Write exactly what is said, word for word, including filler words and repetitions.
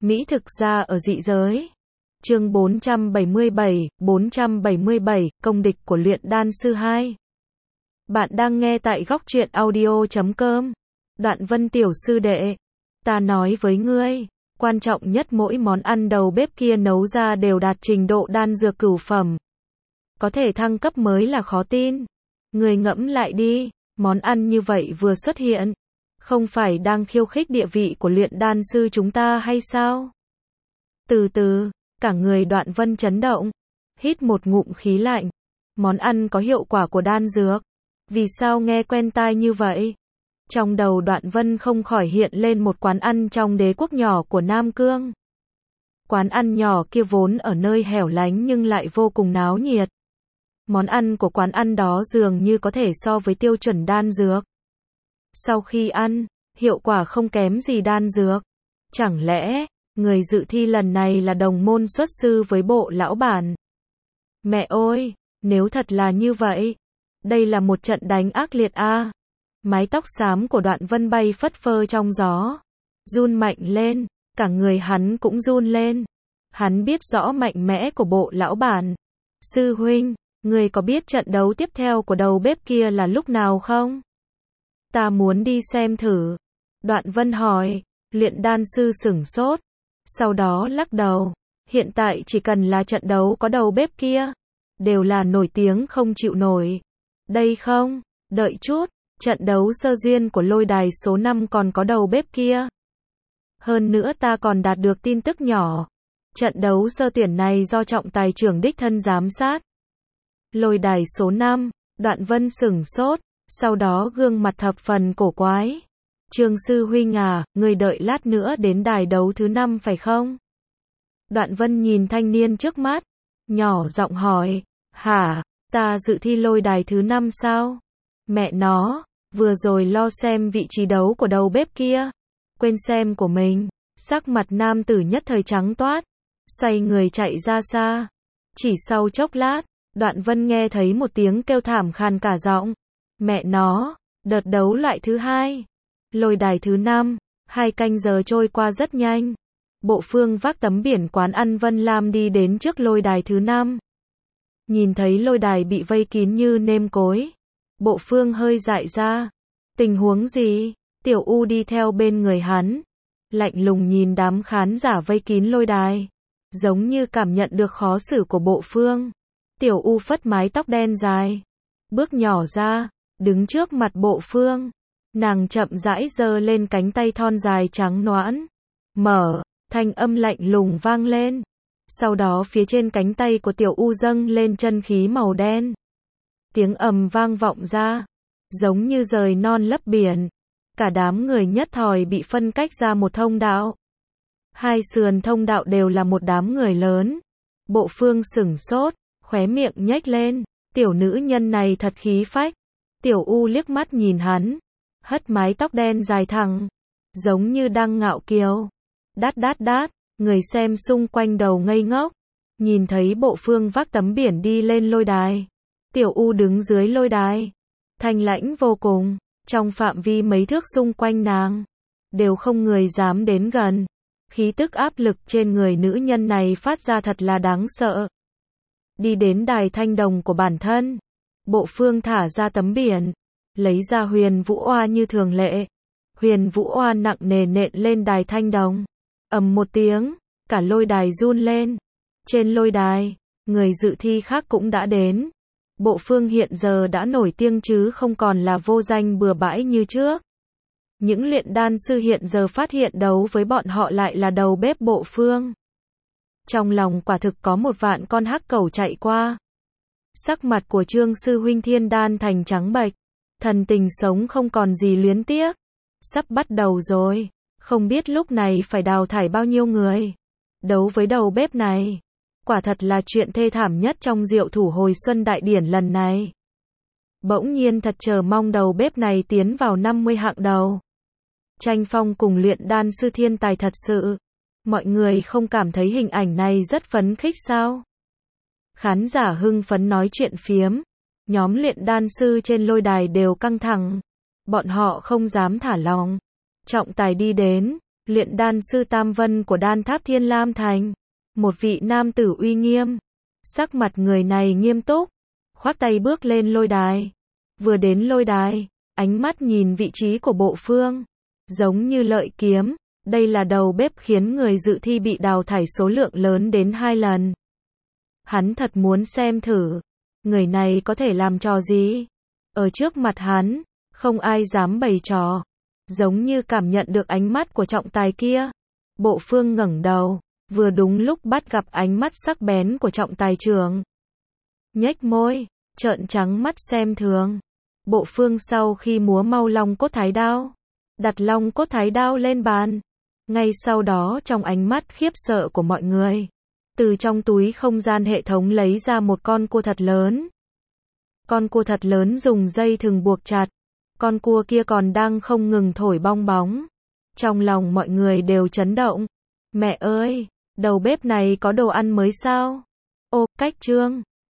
Mỹ thực ra ở dị giới. Chương bốn trăm bảy mươi bảy, bốn trăm bảy mươi bảy, công địch của luyện đan sư hai. Bạn đang nghe tại góc truyện audio chấm com. Đoạn Vân tiểu sư đệ, ta nói với ngươi, quan trọng nhất mỗi món ăn đầu bếp kia nấu ra đều đạt trình độ đan dược cửu phẩm. Có thể thăng cấp mới là khó tin. Ngươi ngẫm lại đi, món ăn như vậy vừa xuất hiện, không phải đang khiêu khích địa vị của luyện đan sư chúng ta hay sao? Từ từ, cả người Đoạn Vân chấn động, hít một ngụm khí lạnh. Món ăn có hiệu quả của đan dược, vì sao nghe quen tai như vậy? Trong đầu Đoạn Vân không khỏi hiện lên một quán ăn trong đế quốc nhỏ của Nam Cương. Quán ăn nhỏ kia vốn ở nơi hẻo lánh nhưng lại vô cùng náo nhiệt. Món ăn của quán ăn đó dường như có thể so với tiêu chuẩn đan dược. Sau khi ăn, hiệu quả không kém gì đan dược. Chẳng lẽ, người dự thi lần này là đồng môn xuất sư với bộ lão bản? Mẹ ơi, nếu thật là như vậy, đây là một trận đánh ác liệt a. À. Mái tóc xám của Đoạn Vân bay phất phơ trong gió, run mạnh lên, cả người hắn cũng run lên. Hắn biết rõ mạnh mẽ của bộ lão bản. Sư huynh, người có biết trận đấu tiếp theo của đầu bếp kia là lúc nào không? Ta muốn đi xem thử. Đoạn Vân hỏi. Luyện đan sư sửng sốt, sau đó lắc đầu. Hiện tại chỉ cần là trận đấu có đầu bếp kia, đều là nổi tiếng không chịu nổi. Đây không, đợi chút, trận đấu sơ duyên của lôi đài số năm còn có đầu bếp kia. Hơn nữa ta còn đạt được tin tức nhỏ. Trận đấu sơ tuyển này do trọng tài trưởng đích thân giám sát. Lôi đài số năm, Đoạn Vân sửng sốt, sau đó gương mặt thập phần cổ quái. Trương sư huynh à, người đợi lát nữa đến đài đấu thứ năm phải không? Đoạn Vân nhìn thanh niên trước mắt, nhỏ giọng hỏi, hả, ta dự thi lôi đài thứ năm sao? Mẹ nó, vừa rồi lo xem vị trí đấu của đầu bếp kia, quên xem của mình. Sắc mặt nam tử nhất thời trắng toát, xoay người chạy ra xa. Chỉ sau chốc lát, Đoạn Vân nghe thấy một tiếng kêu thảm khàn cả giọng. Mẹ nó, đợt đấu loại thứ hai, lôi đài thứ năm, hai canh giờ trôi qua rất nhanh. Bộ Phương vác tấm biển quán ăn Vân Lam đi đến trước lôi đài thứ năm. Nhìn thấy lôi đài bị vây kín như nêm cối, Bộ Phương hơi dại ra. Tình huống gì? Tiểu U đi theo bên người hắn, lạnh lùng nhìn đám khán giả vây kín lôi đài, giống như cảm nhận được khó xử của Bộ Phương. Tiểu U phất mái tóc đen dài, bước nhỏ ra, đứng trước mặt Bộ Phương. Nàng chậm rãi giơ lên cánh tay thon dài trắng nõn. Mở, thanh âm lạnh lùng vang lên. Sau đó phía trên cánh tay của Tiểu U dâng lên chân khí màu đen. Tiếng ầm vang vọng ra, giống như rời non lấp biển. Cả đám người nhất thời bị phân cách ra một thông đạo. Hai sườn thông đạo đều là một đám người lớn. Bộ Phương sửng sốt, khóe miệng nhếch lên. Tiểu nữ nhân này thật khí phách. Tiểu U liếc mắt nhìn hắn, hất mái tóc đen dài thẳng, giống như đang ngạo kiều. Đát đát đát, người xem xung quanh đầu ngây ngốc, nhìn thấy Bộ Phương vác tấm biển đi lên lôi đài. Tiểu U đứng dưới lôi đài, thanh lãnh vô cùng, trong phạm vi mấy thước xung quanh nàng, đều không người dám đến gần. Khí tức áp lực trên người nữ nhân này phát ra thật là đáng sợ. Đi đến đài thanh đồng của bản thân, Bộ Phương thả ra tấm biển, lấy ra huyền vũ oa như thường lệ. Huyền vũ oa nặng nề nện lên đài thanh đồng. Ầm một tiếng, cả lôi đài run lên. Trên lôi đài, người dự thi khác cũng đã đến. Bộ Phương hiện giờ đã nổi tiếng chứ không còn là vô danh bừa bãi như trước. Những luyện đan sư hiện giờ phát hiện đấu với bọn họ lại là đầu bếp Bộ Phương. Trong lòng quả thực có một vạn con hắc cẩu chạy qua. Sắc mặt của Trương sư huynh Thiên Đan thành trắng bệch, thần tình sống không còn gì luyến tiếc. Sắp bắt đầu rồi, không biết lúc này phải đào thải bao nhiêu người. Đấu với đầu bếp này, quả thật là chuyện thê thảm nhất trong Diệu Thủ hồi xuân đại điển lần này. Bỗng nhiên thật chờ mong đầu bếp này tiến vào năm mươi hạng đầu. Tranh phong cùng luyện đan sư thiên tài thật sự. Mọi người không cảm thấy hình ảnh này rất phấn khích sao? Khán giả hưng phấn nói chuyện phiếm. Nhóm luyện đan sư trên lôi đài đều căng thẳng. Bọn họ không dám thả lòng. Trọng tài đi đến, luyện đan sư Tam Vân của đan tháp Thiên Lam Thành. Một vị nam tử uy nghiêm. Sắc mặt người này nghiêm túc, khoác tay bước lên lôi đài. Vừa đến lôi đài, ánh mắt nhìn vị trí của Bộ Phương, giống như lợi kiếm. Đây là đầu bếp khiến người dự thi bị đào thải số lượng lớn đến hai lần. Hắn thật muốn xem thử, người này có thể làm trò gì. Ở trước mặt hắn, không ai dám bày trò. Giống như cảm nhận được ánh mắt của trọng tài kia, Bộ Phương ngẩng đầu, vừa đúng lúc bắt gặp ánh mắt sắc bén của trọng tài trưởng. Nhếch môi, trợn trắng mắt xem thường. Bộ Phương sau khi múa mau long cốt thái đao, đặt long cốt thái đao lên bàn. Ngay sau đó trong ánh mắt khiếp sợ của mọi người, từ trong túi không gian hệ thống lấy ra một con cua thật lớn. Con cua thật lớn dùng dây thừng buộc chặt. Con cua kia còn đang không ngừng thổi bong bóng. Trong lòng mọi người đều chấn động. Mẹ ơi, đầu bếp này có đồ ăn mới sao? Ô, cách trương.